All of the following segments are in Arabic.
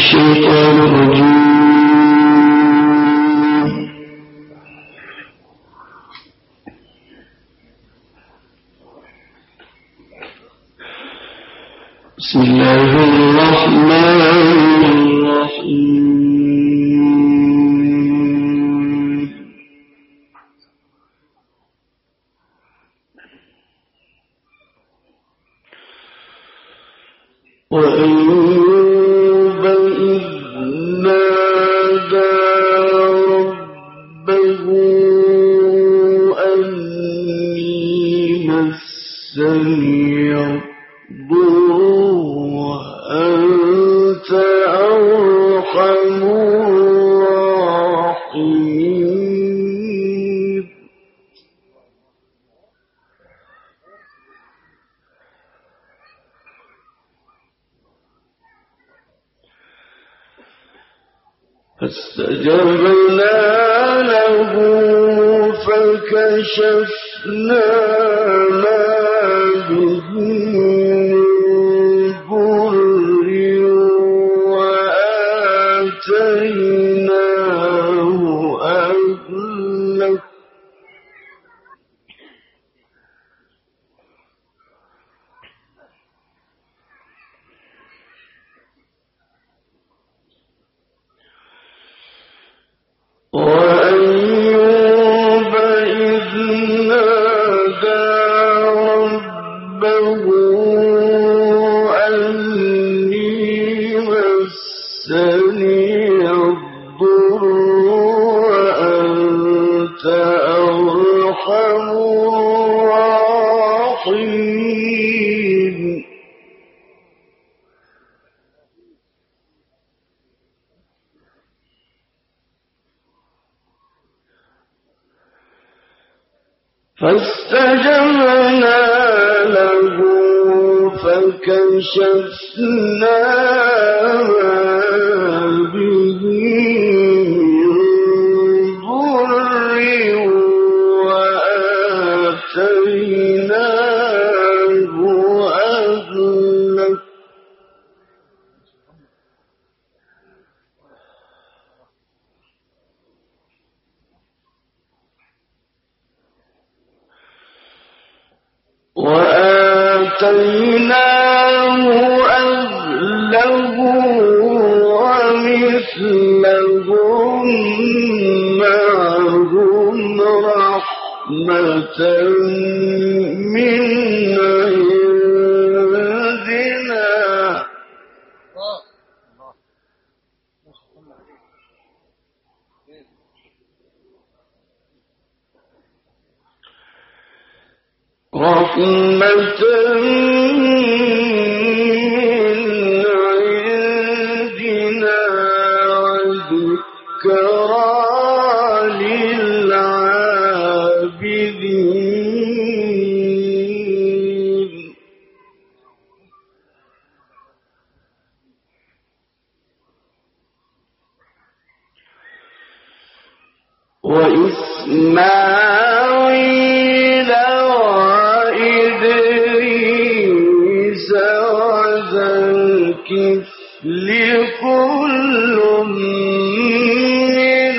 الشيطان الرجيم. بسم الله الرحمن الرحيم. وأيوب إذ نادى ربه أني مسني الضر وأنت أرحم الراحمين. فاستجبنا له فكشفنا ما به من ضر وآتيناه أهله وأيوب إذ نادى ربه أني مسني الضر وأنت أرحم الراحمين. فاستجبنا له فكشفنا ما به من ضر وآتيناه أهله ومثلهم معهم رحمة من عندنا رحمة من عندنا وذكرى للعابدين. وإسماعيل وإدريس وذا الكفل كل من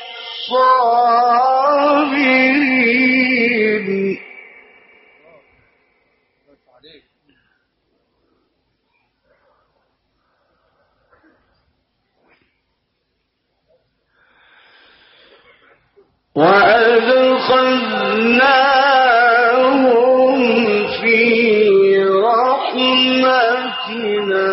الصابرين. وأدخلناهم في رحمتنا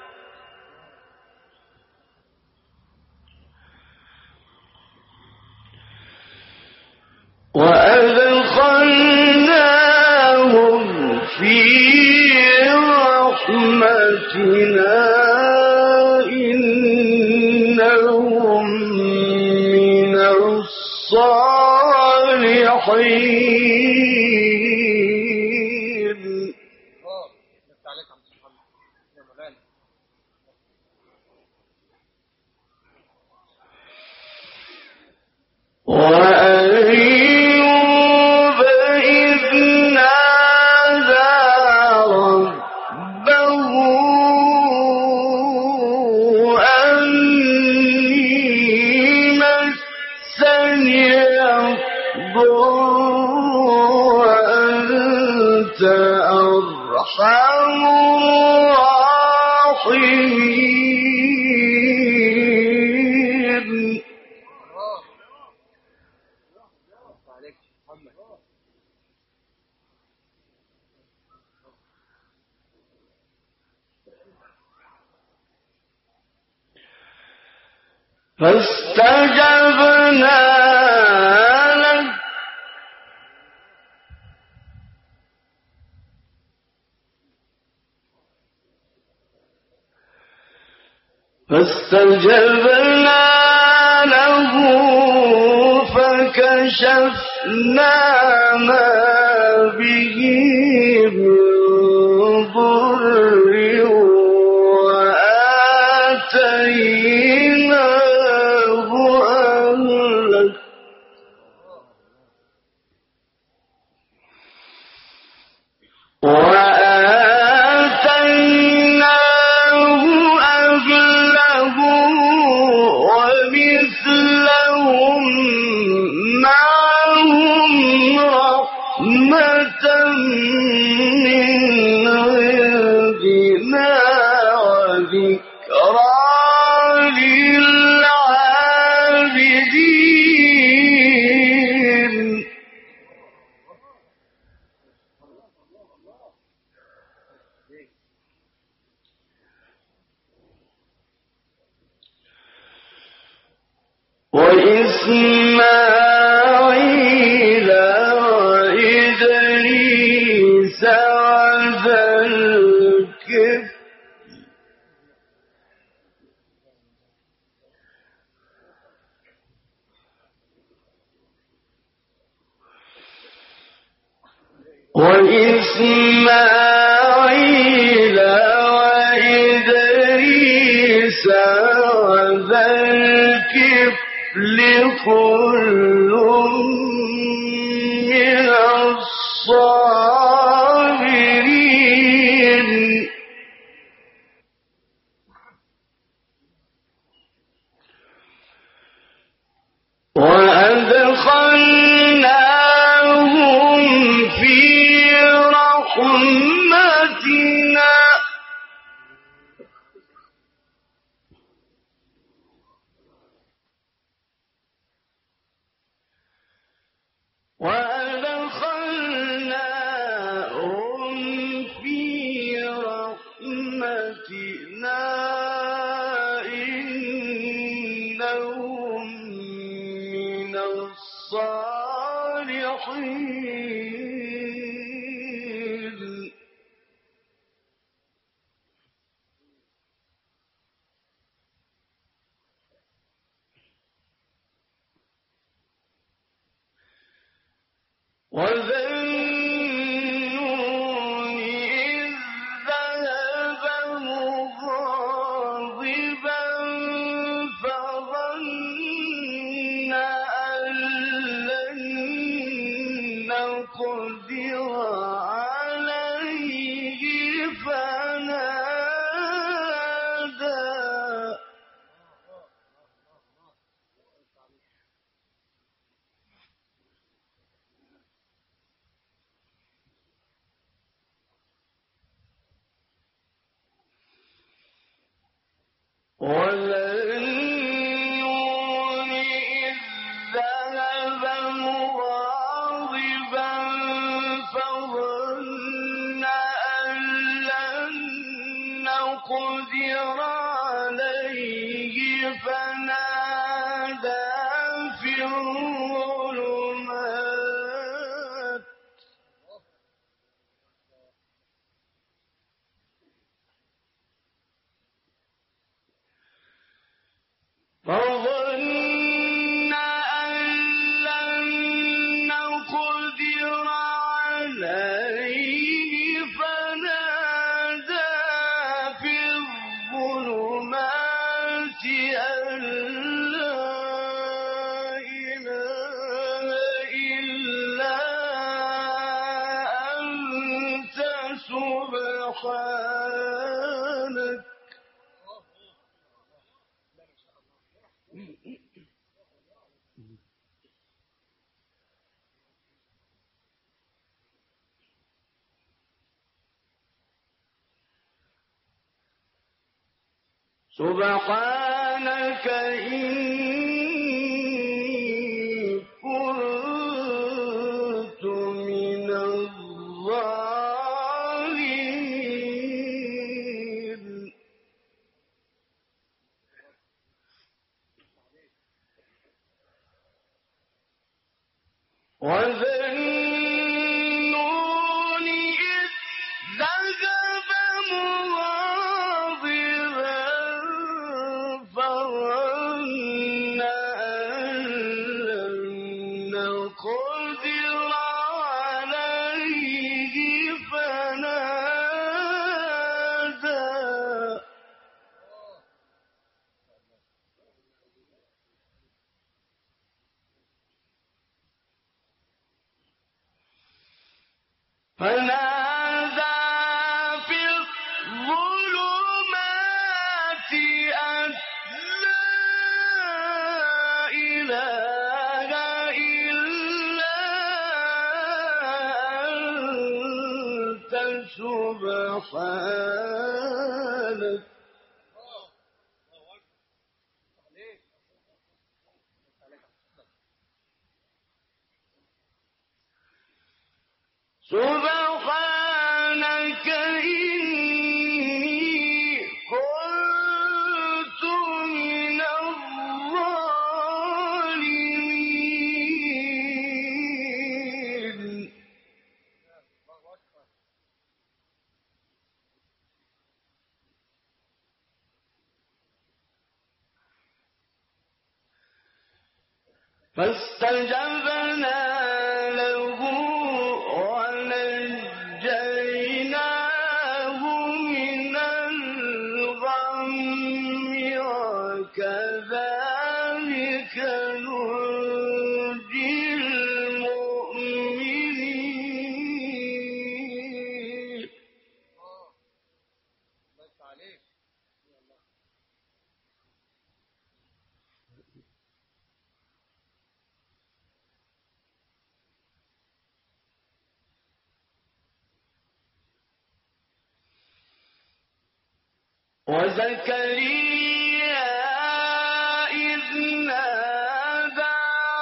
إنهم من الصالحين. وأيوب إذ نادى ربه أرحم الراحمين. فاستجبنا له فكشفنا ما به من ضر وآتيناه أهله ومثلهم معهم رحمة من عندنا وذكرى للعابدين. وإسماعيل وإدريس وذا الكفل كل من الصابرين. وأدخلناهم في رحمتنا إنهم من الصالحين. وذنون إذ ذهب مغاضبا فظن أن لن نقدر عليه فنادى وذنون إذ ذهب مغاضبا فظن أن لن نقدر عليه فنادى في الظلمات فظن أن لن نقدر عليه فنادى في الظلمات أن لا إله إلا أنت سبحانك سبحانك إني كنت من الظالمين وذنون إذ ذهب مغاضبا فظن أن لن نقدر عليه فنادى في الظلمات أن لا إله إلا أنت سبحانك سبحانك إني كنت من الظالمين فاستجبنا له ونجيناه من الغم وكذلك ننجي المؤمنين وزكريا إذ نادى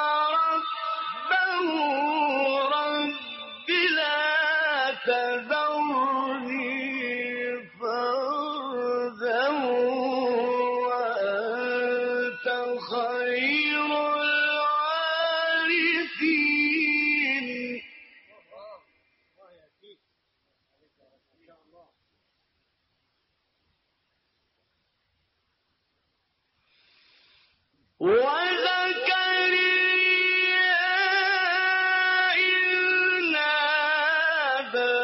ربه رب لا تذرني فردا وأنت خير الوارثين وزكريا إذ نادى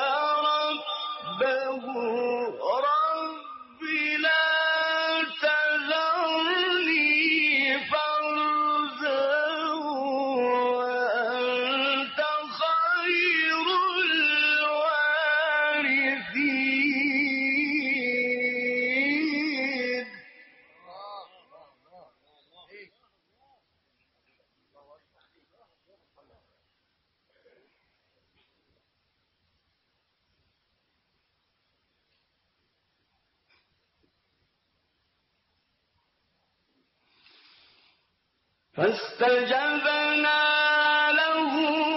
ربه رب لا تذرني فردا وأنت خير الوارثين فاستجبنا له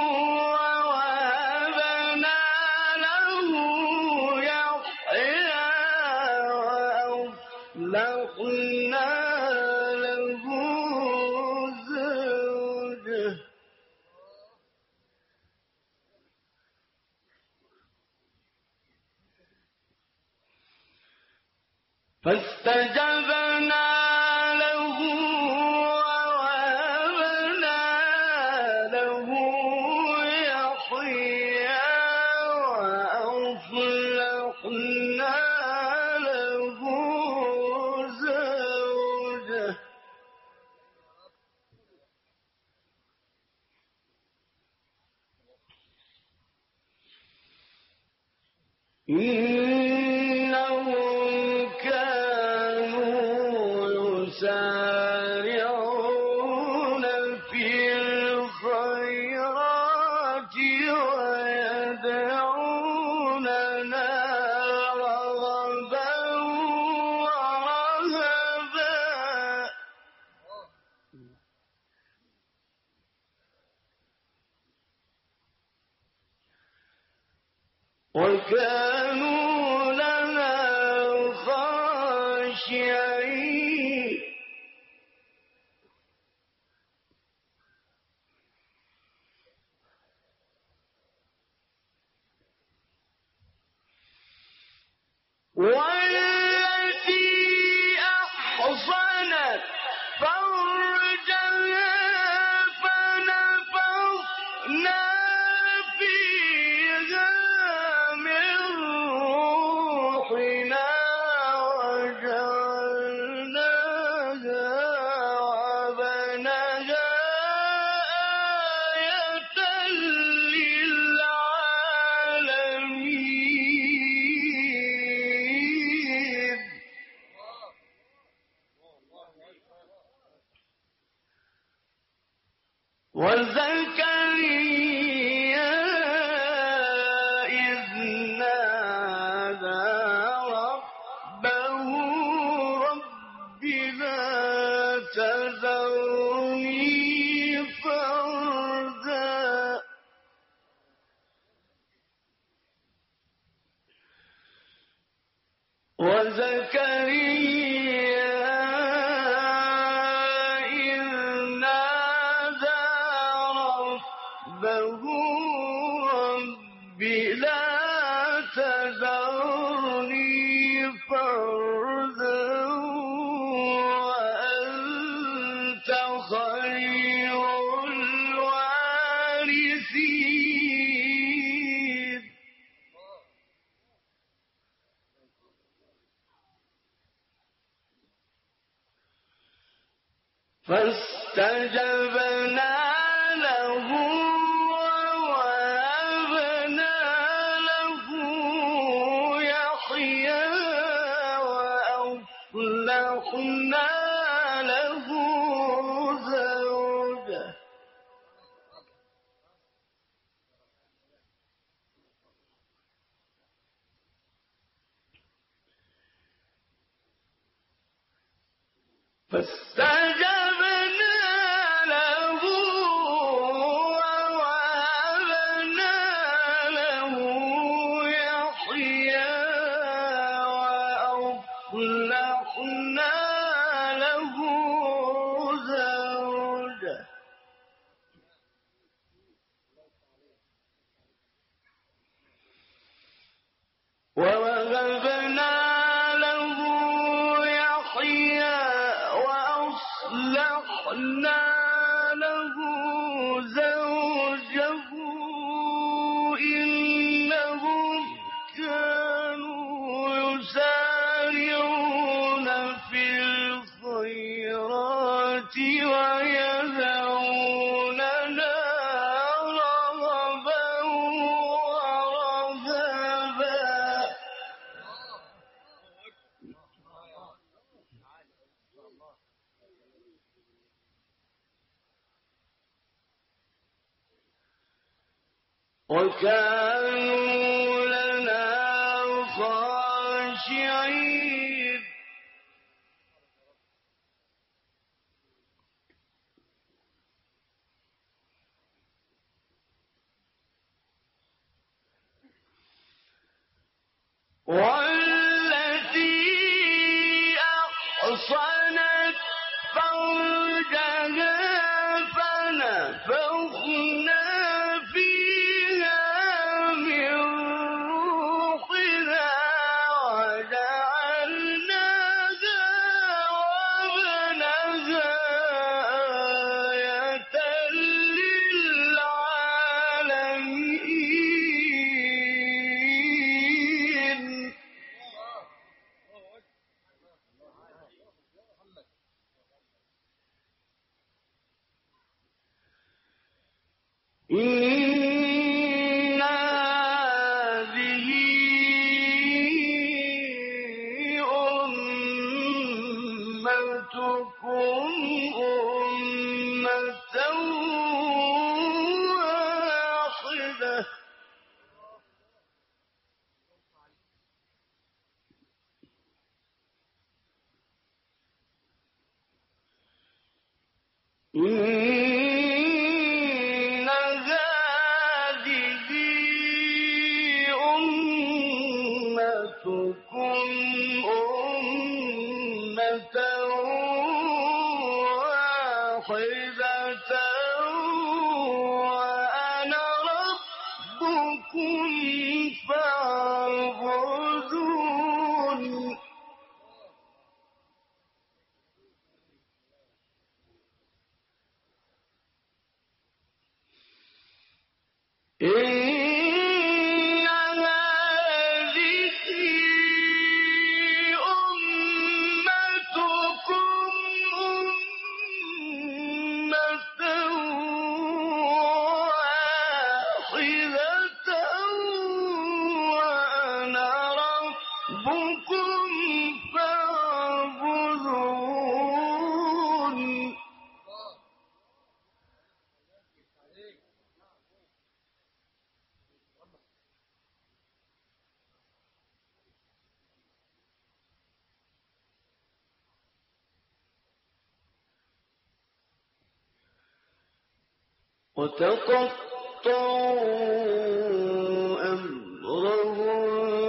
ووهبنا له يحيى وأصلحنا له زوجه فاستجبنا له ووهبنا له يحيى وأصلحنا له زوجه إنهم كانوا يسارعون في الخيرات ويدعوننا رغبا ورهبا والتي أحصنت فرجها فنفخنا فيها من روحنا وجعلناها وبناها آية للعالمين. وزكريا إذ نادى ربه رب لا تذرني فردا وزكريا إذ نادى ربه رب لا تذرني فردا وأنت خير الوارثين. فاستجبنا له ووهبنا له يحيى وأصلحنا له زوجه فاستجبنا له ووهبنا له يحيى وأصلحنا له زوجه ووهبنا له يحيى وأصلحنا له زوجه إنهم كانوا يسارعون في الخيرات ويدعوننا رغبا ورهبا. وكانوا لنا خاشعين. والتي أحصنت فرجها فنفخنا فيها من روحنا وجعلناها وابنها آية للعالمين. إن هذه أمتكم أمة واحدة إن هذه أمتكم أمة واحدة وأنا ربكم فاعبدون. ربكم فاعبدون وتقطعوا أمرهم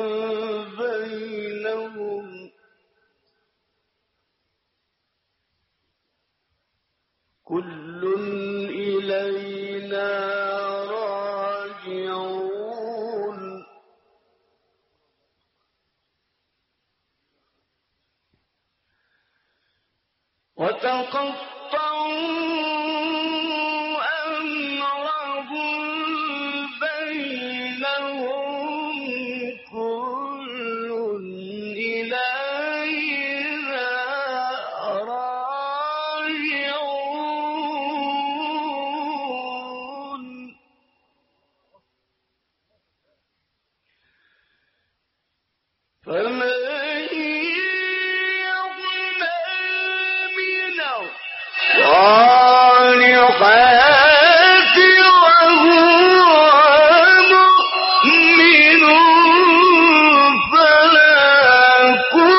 بينهم كل إلينا راجعون وتقطعوا الصالحات وهو مؤمن فلا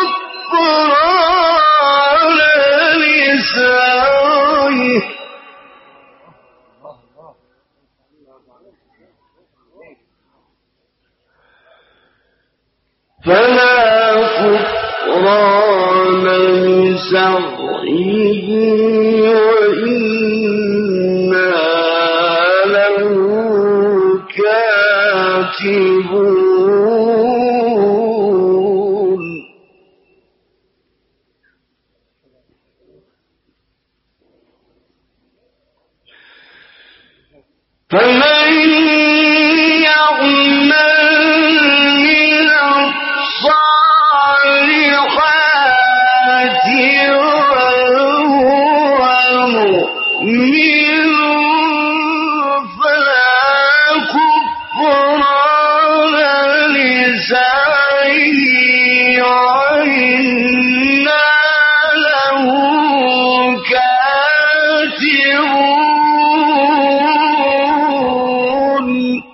كفران لسعيه وإنا له كاتبون فمن يعمل من الصالحات وهو مؤمن فلا كفران لسعيه وإنا له كاتبون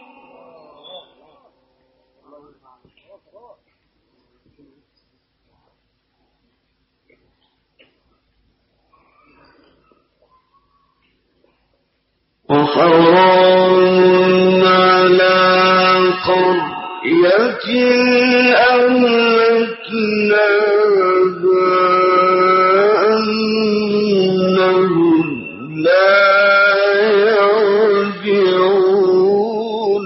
وحرام على قرية أهلكناها أنهم لا يرجعون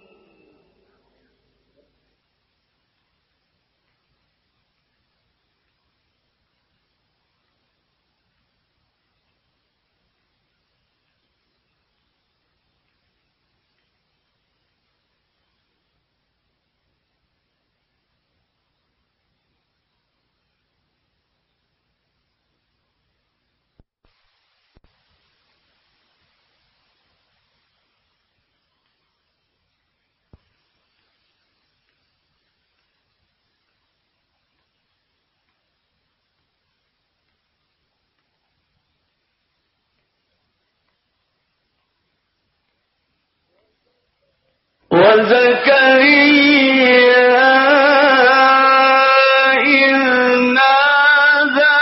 وزكريا إذ نادى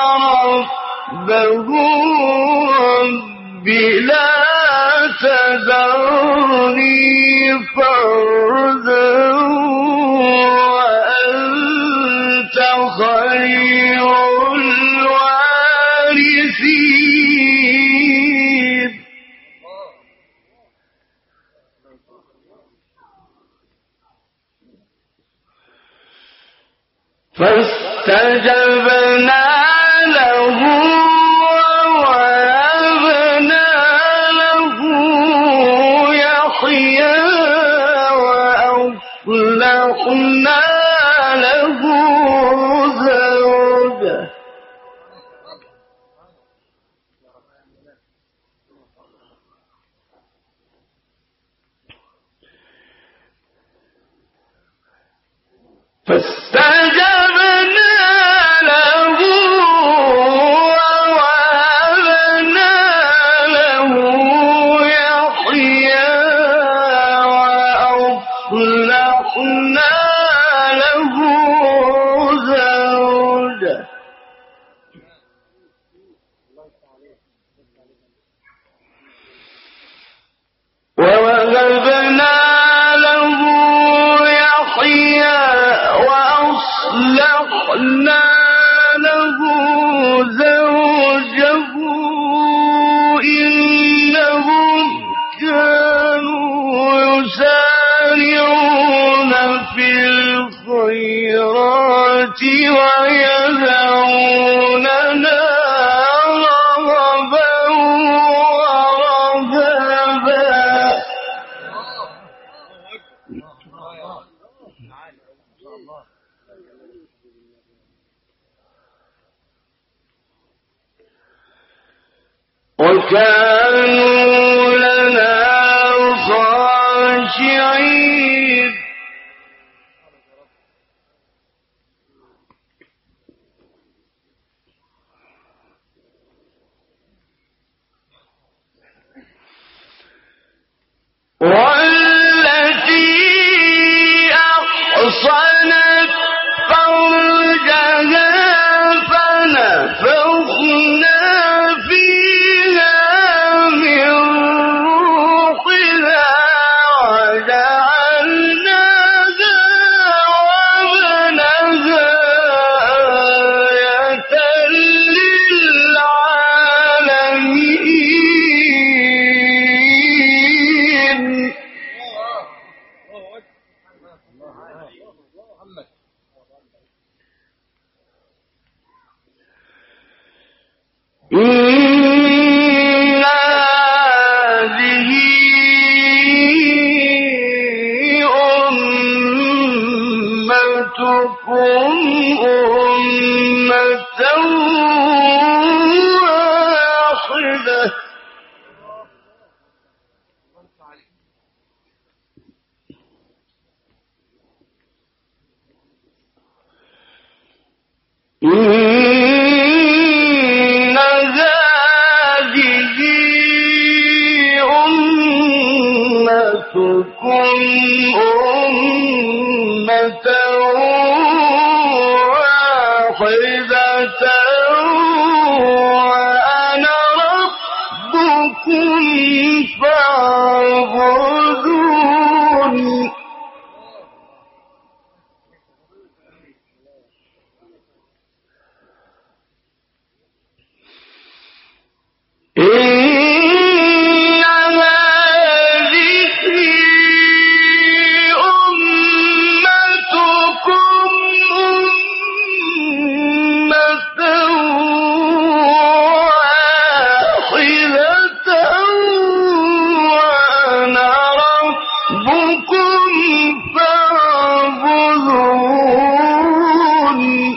ربه رب لا تذرني فردا وأنت خير الوارثين فاستجبنا له ووهبنا له يحيى وأصلحنا له زوجه فاستجبنا له زوجه إنهم كانوا يسارعون في الخيرات ويدعوننا رغبا ورهبا وكانوا لنا خاشعين والتي أحصنت فرجها فنفخنا فيها من روحنا وجعلناها وابنها آية للعالمين إن هذه أمتكم أمة واحدة إن هذه أمتكم أمة واحدة وأنا ربكم فاعبدون إن هذه أمتكم أمة واحدة وأنا ربكم فاعبدون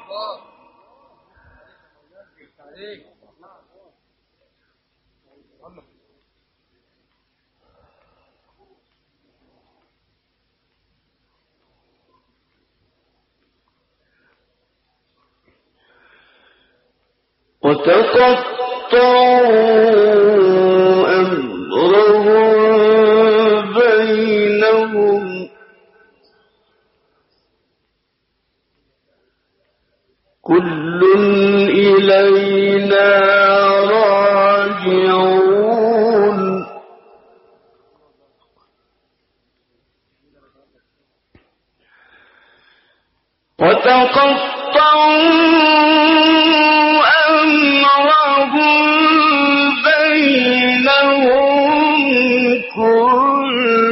وتقطعوا أمرهم بينهم كل إلينا راجعون وتقطعوا أمرهم بينهم كل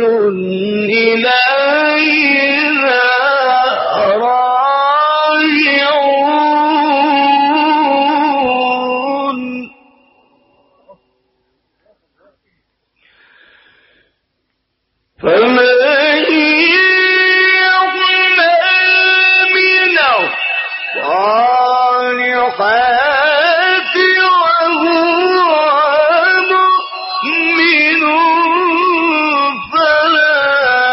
إلينا راجعون فمن الصالحات وهو مؤمن فلا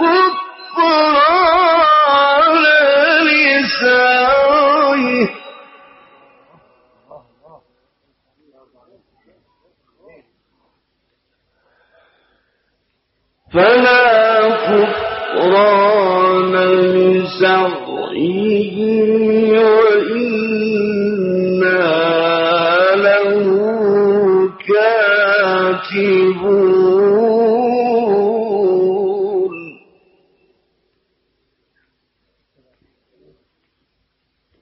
كفران لسعيه وإنا له كاتبون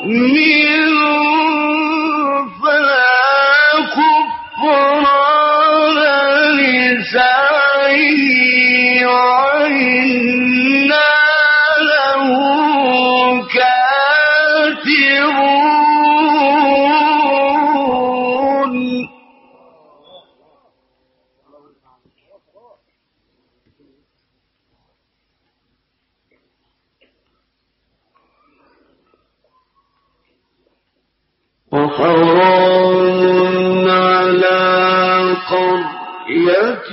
مؤمن فلا كفران لسعيه وإنا له كاتبون وحرام على قرية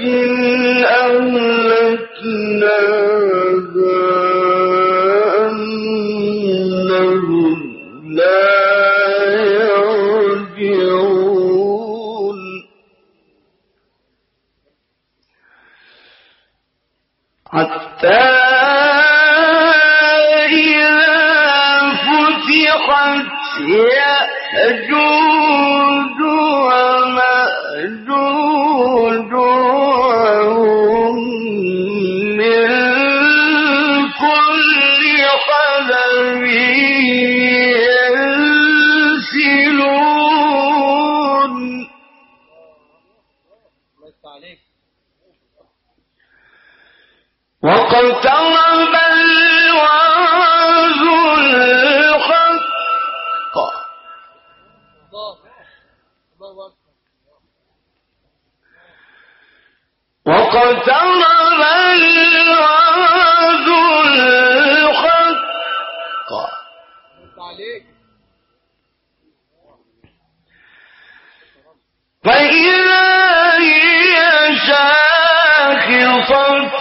أهلكناها أنهم لا يرجعون حتى يأجوج ومأجوج وهم من كل حدب ينسلون واقترب الوعد الحق واقترب الوعد الحق فإذا هي شاخصة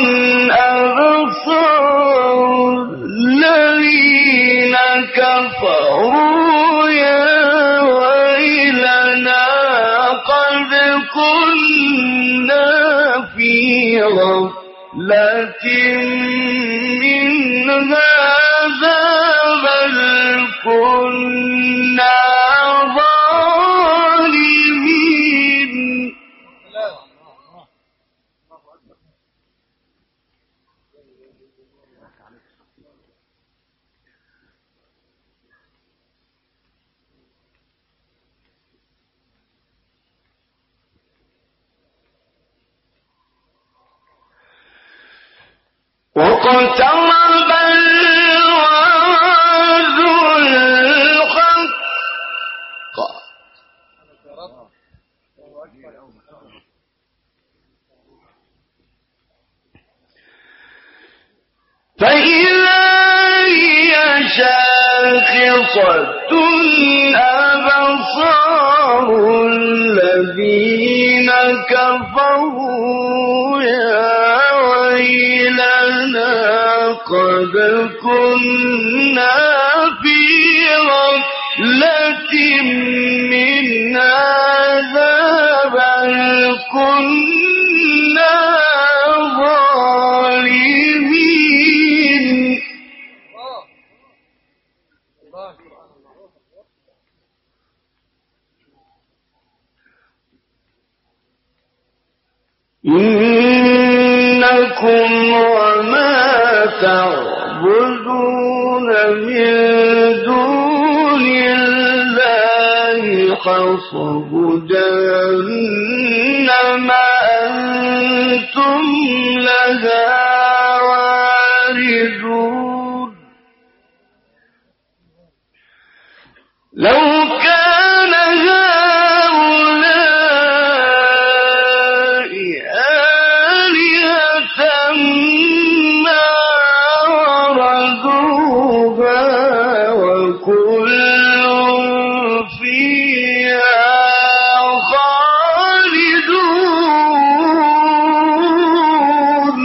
أبصار الذين كفروا يا ويلنا قد كنا في غفلة من هذا بل كنا ظالمين واقترب الوعد الحق فإذا هي شاخصة أبصار الذين كفروا يا ويلنا قد كنا في غفلة من هذا بل كنا ظالمين إنكم وما تعبدون من دون الله حصب جهنم أنتم لها واردون لو كان هؤلاء آلهة ما وردوها وكل فيها خالدون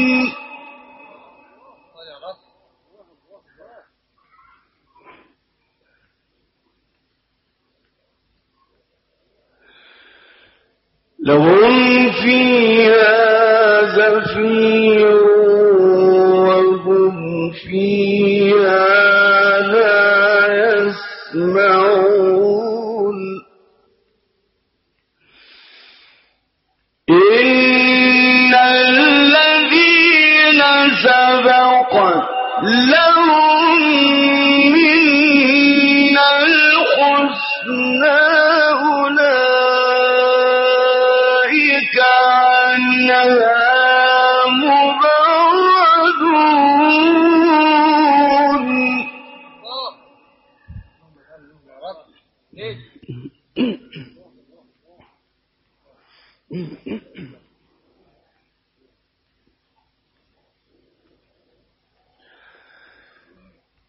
لهم فيها زفير وهم فيها لا يسمعون إن الذين سبقت لهم منا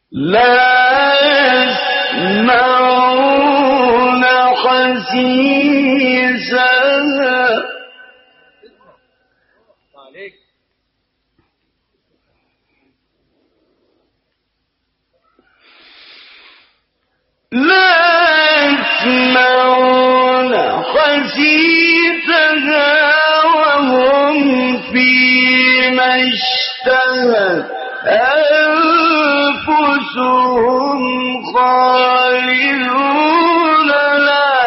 لا يسمعون حسيسها وهم فيما اشتهت أنفسهم خالدون لا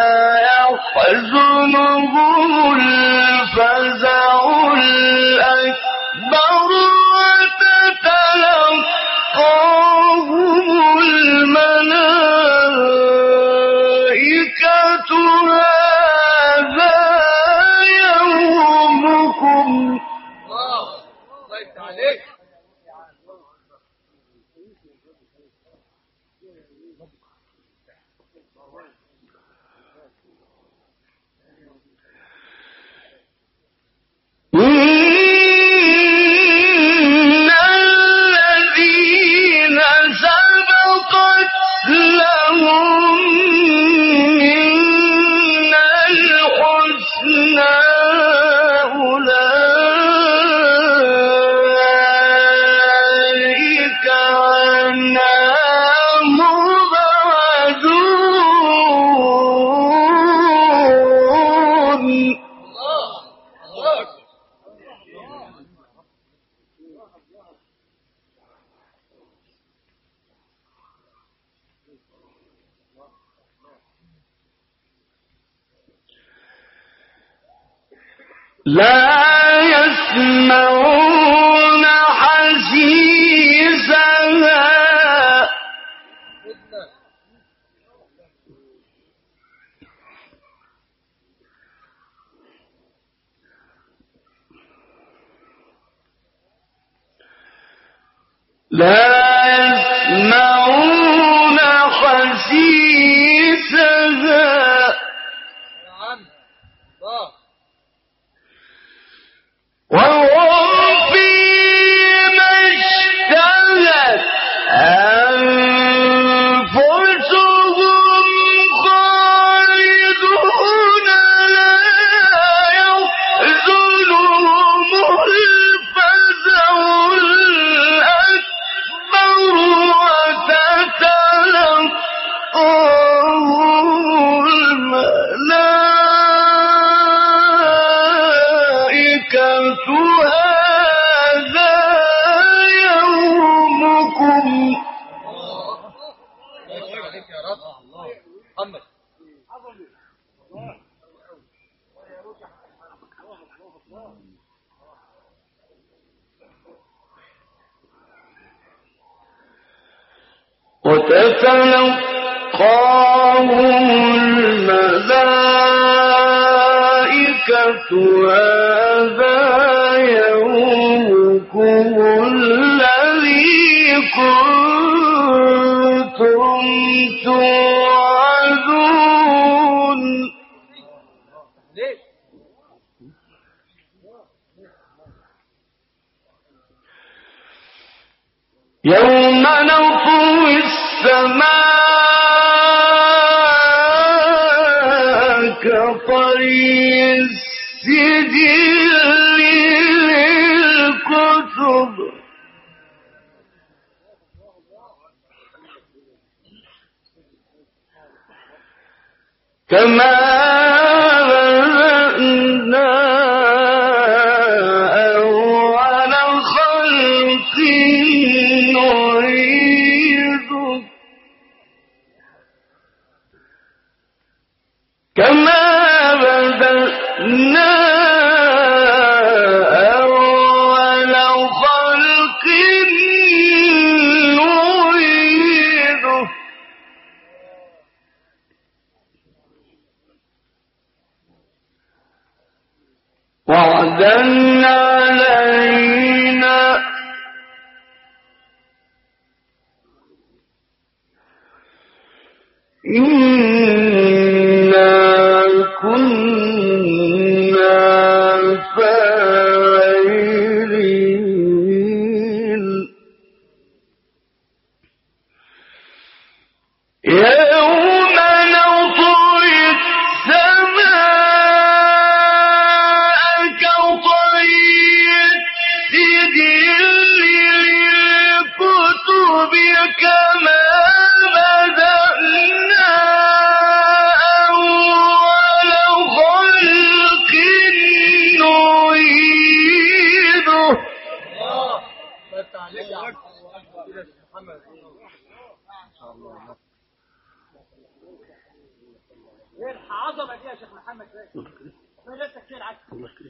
يحزنهم الفزع الأكبر وتتلقاهم الملائكة هذا يومكم. إن الذين سبقت لهم منا الحسنى أولئك عنها مبعدون. لا يسمعون حسيسها لا يسمعون حسيسها وهم فيما اشتهت أنفسهم خالدون لا يحزنهم الفزع الأكبر وتتلقاهم الملائكة هذا يومكم. وتتلقاهم الملائكة هذا يومكم الذي كنتم توعدون. يوم نطوي السماء كطي السجل للكتب كما بدأنا أول خلق نعيده كما بدأنا أول خلق نعيده وعدا علينا إنا كنا فاعلين. يوم نطوي السماء كطي السجل للكتب كما بدأنا أول خلق نعيده. ايه العظمه دي يا شيخ محمد؟ احنا لسه كتير عكس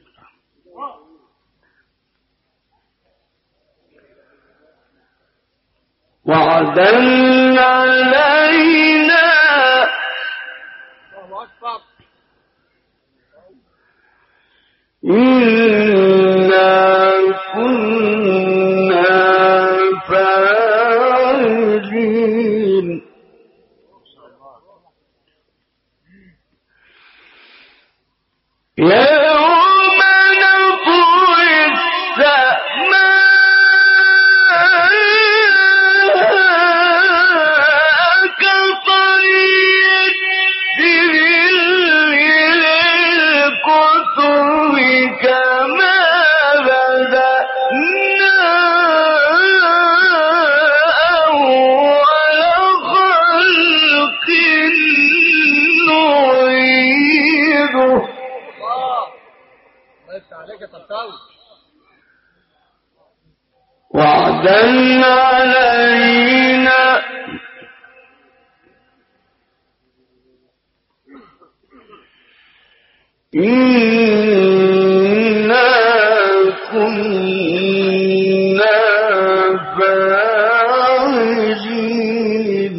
وعدا علينا. الله اكبر. إنا كنا فاعلين. يوم نطوي السماء كطي السجل للكتب كما بدأنا أول خلق نعيده. وعدا علينا إنا كنا فاعلين.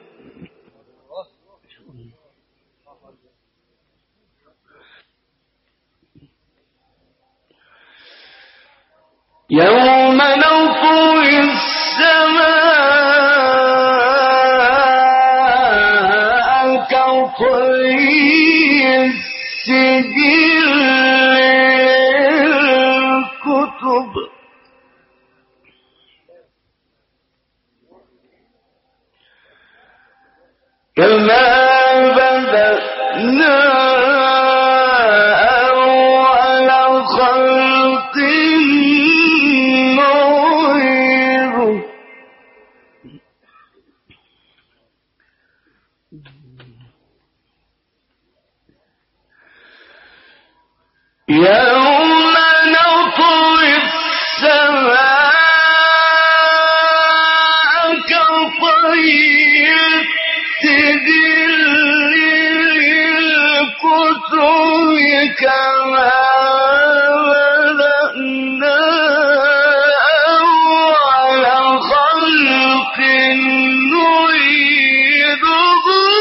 يوم نطوي السماء كطي السجل للكتب كما بدأنا أول خلق نعيده. يوم نطوي السماء كطي السجل للكتب كما بدأنا أول خلق نعيده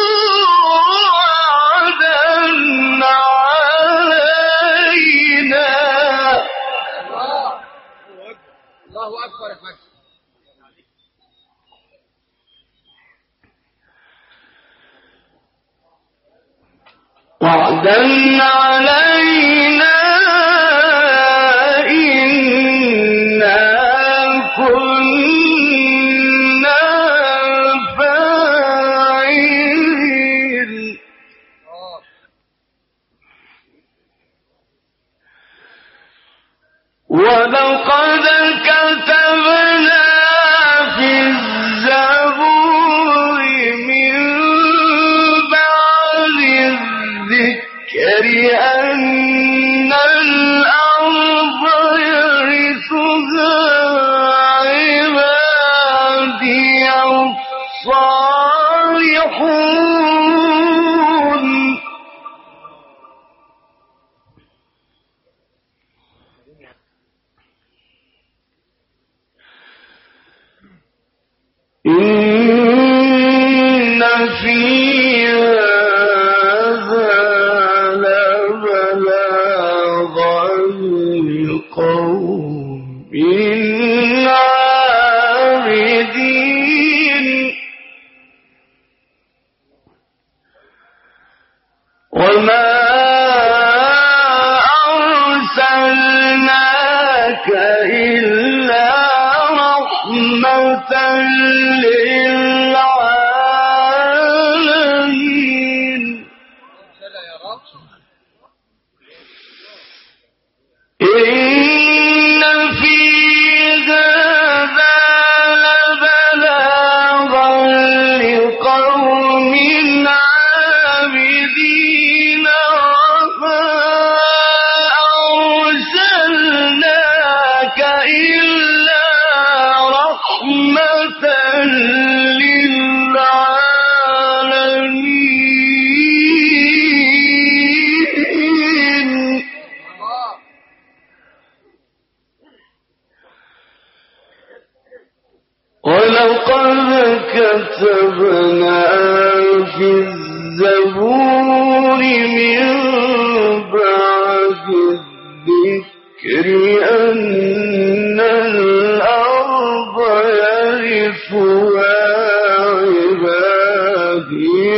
وعدا علينا. الله اكبر يا حاج. وعدا علينا إنا كنا فاعلين. ولقد كتبنا في الزبور من بعد الذكر أن الأرض يرثها عبادي الصالحون. إن في هذا لبلاغا لقوم عابدين. كتبنا في الزبور من بعد الذكر أن الأرض يرثها عبادي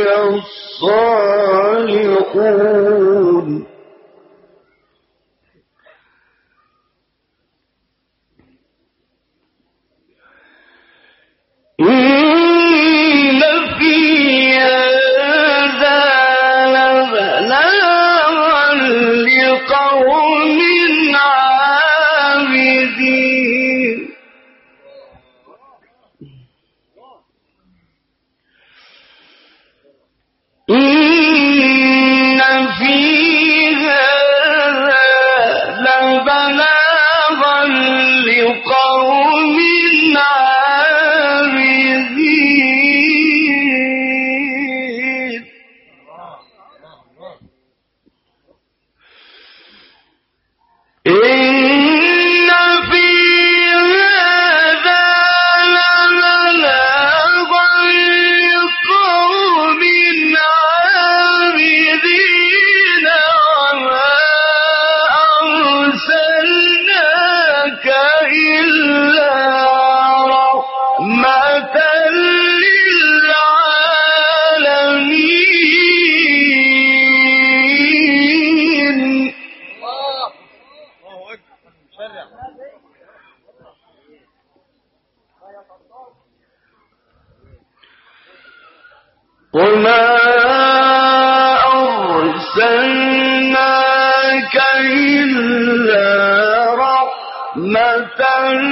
الصالحون إن في هذا لبلاغا لقوم عابدين إن في هذا لبلاغا لقوم عابدين إن في هذا لبلاغا لقوم عابدين وما أرسلناك إلا رحمة للعالمين وما أرسلناك إلا رحمة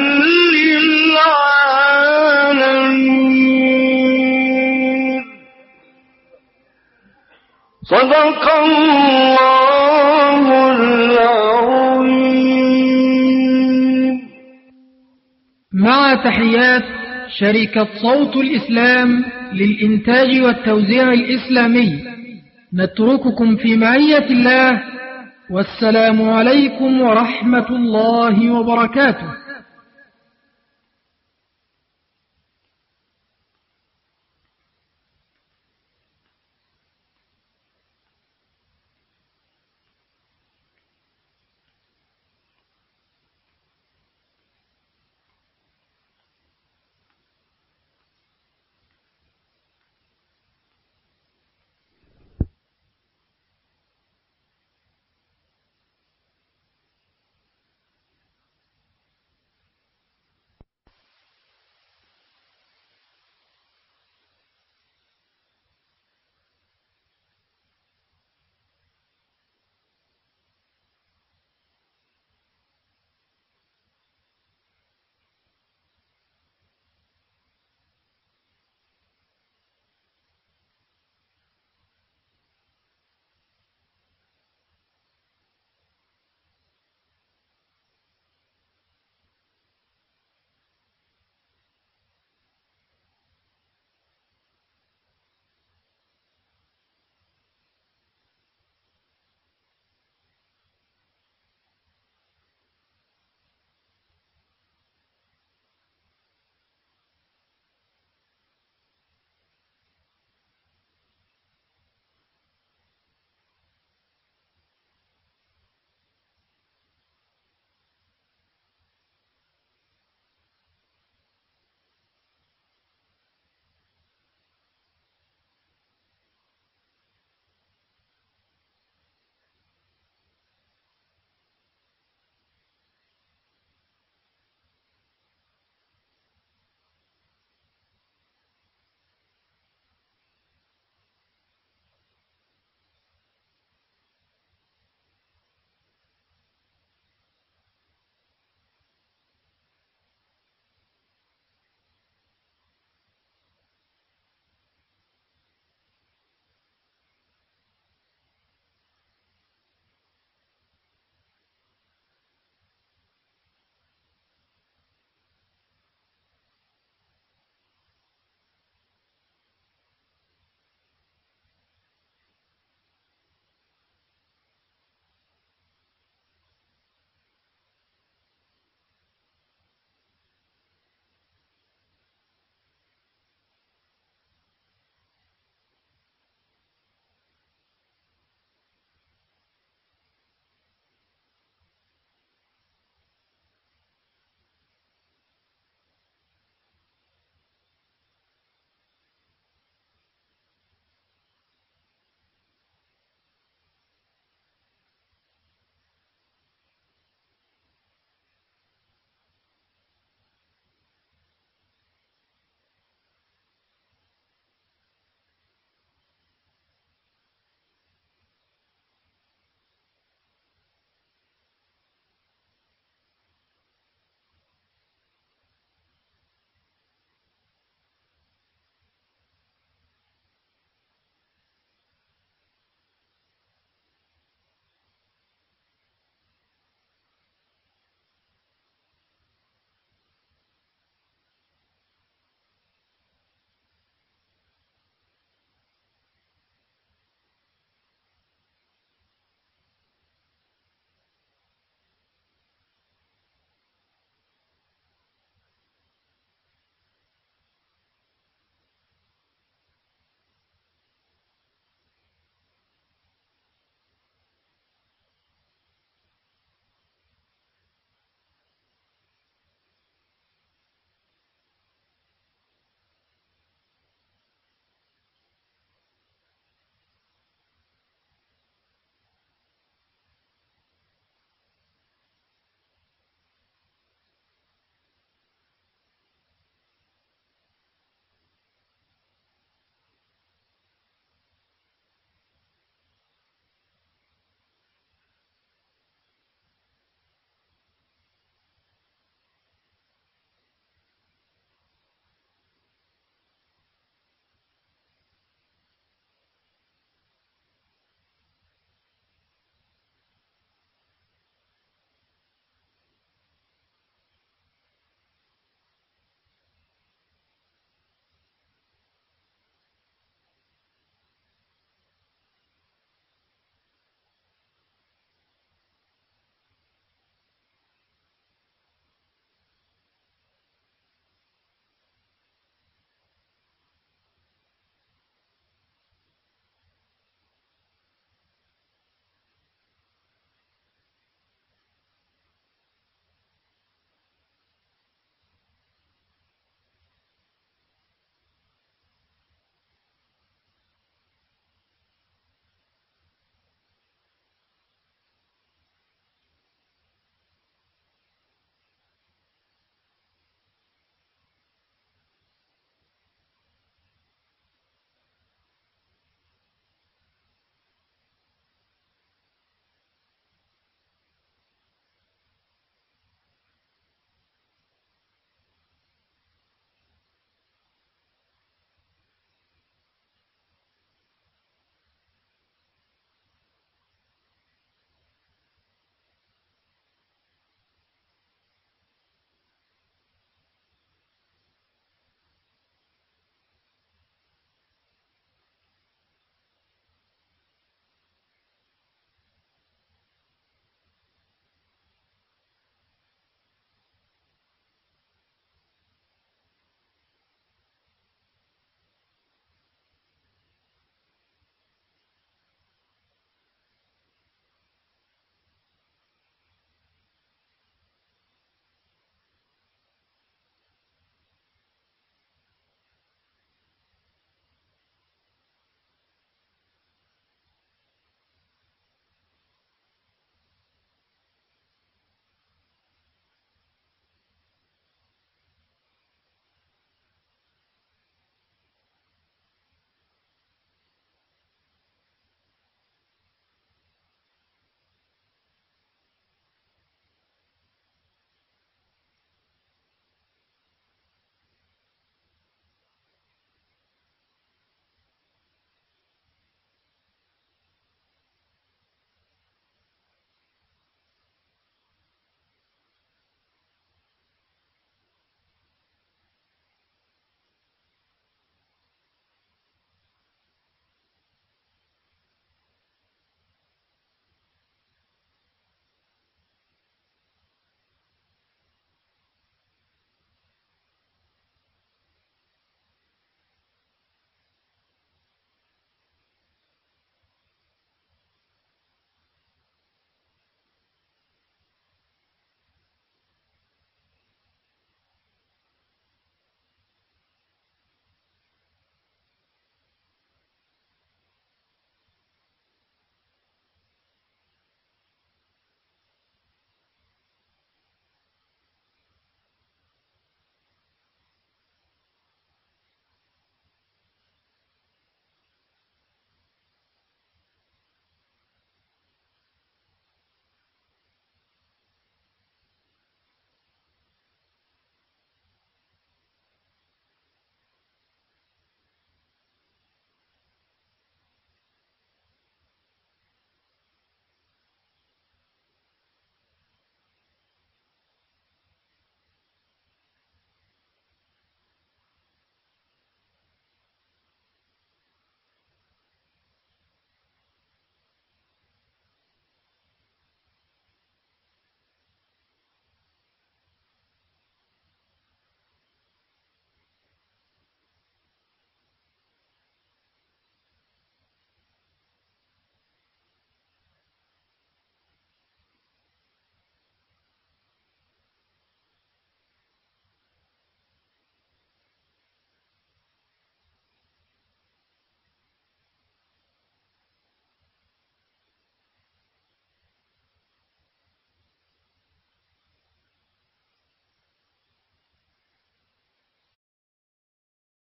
للعالمين صدق الله العظيم. مع تحيات شركة صوت الإسلام للإنتاج والتوزيع الإسلامي، نترككم في معية الله، والسلام عليكم ورحمة الله وبركاته.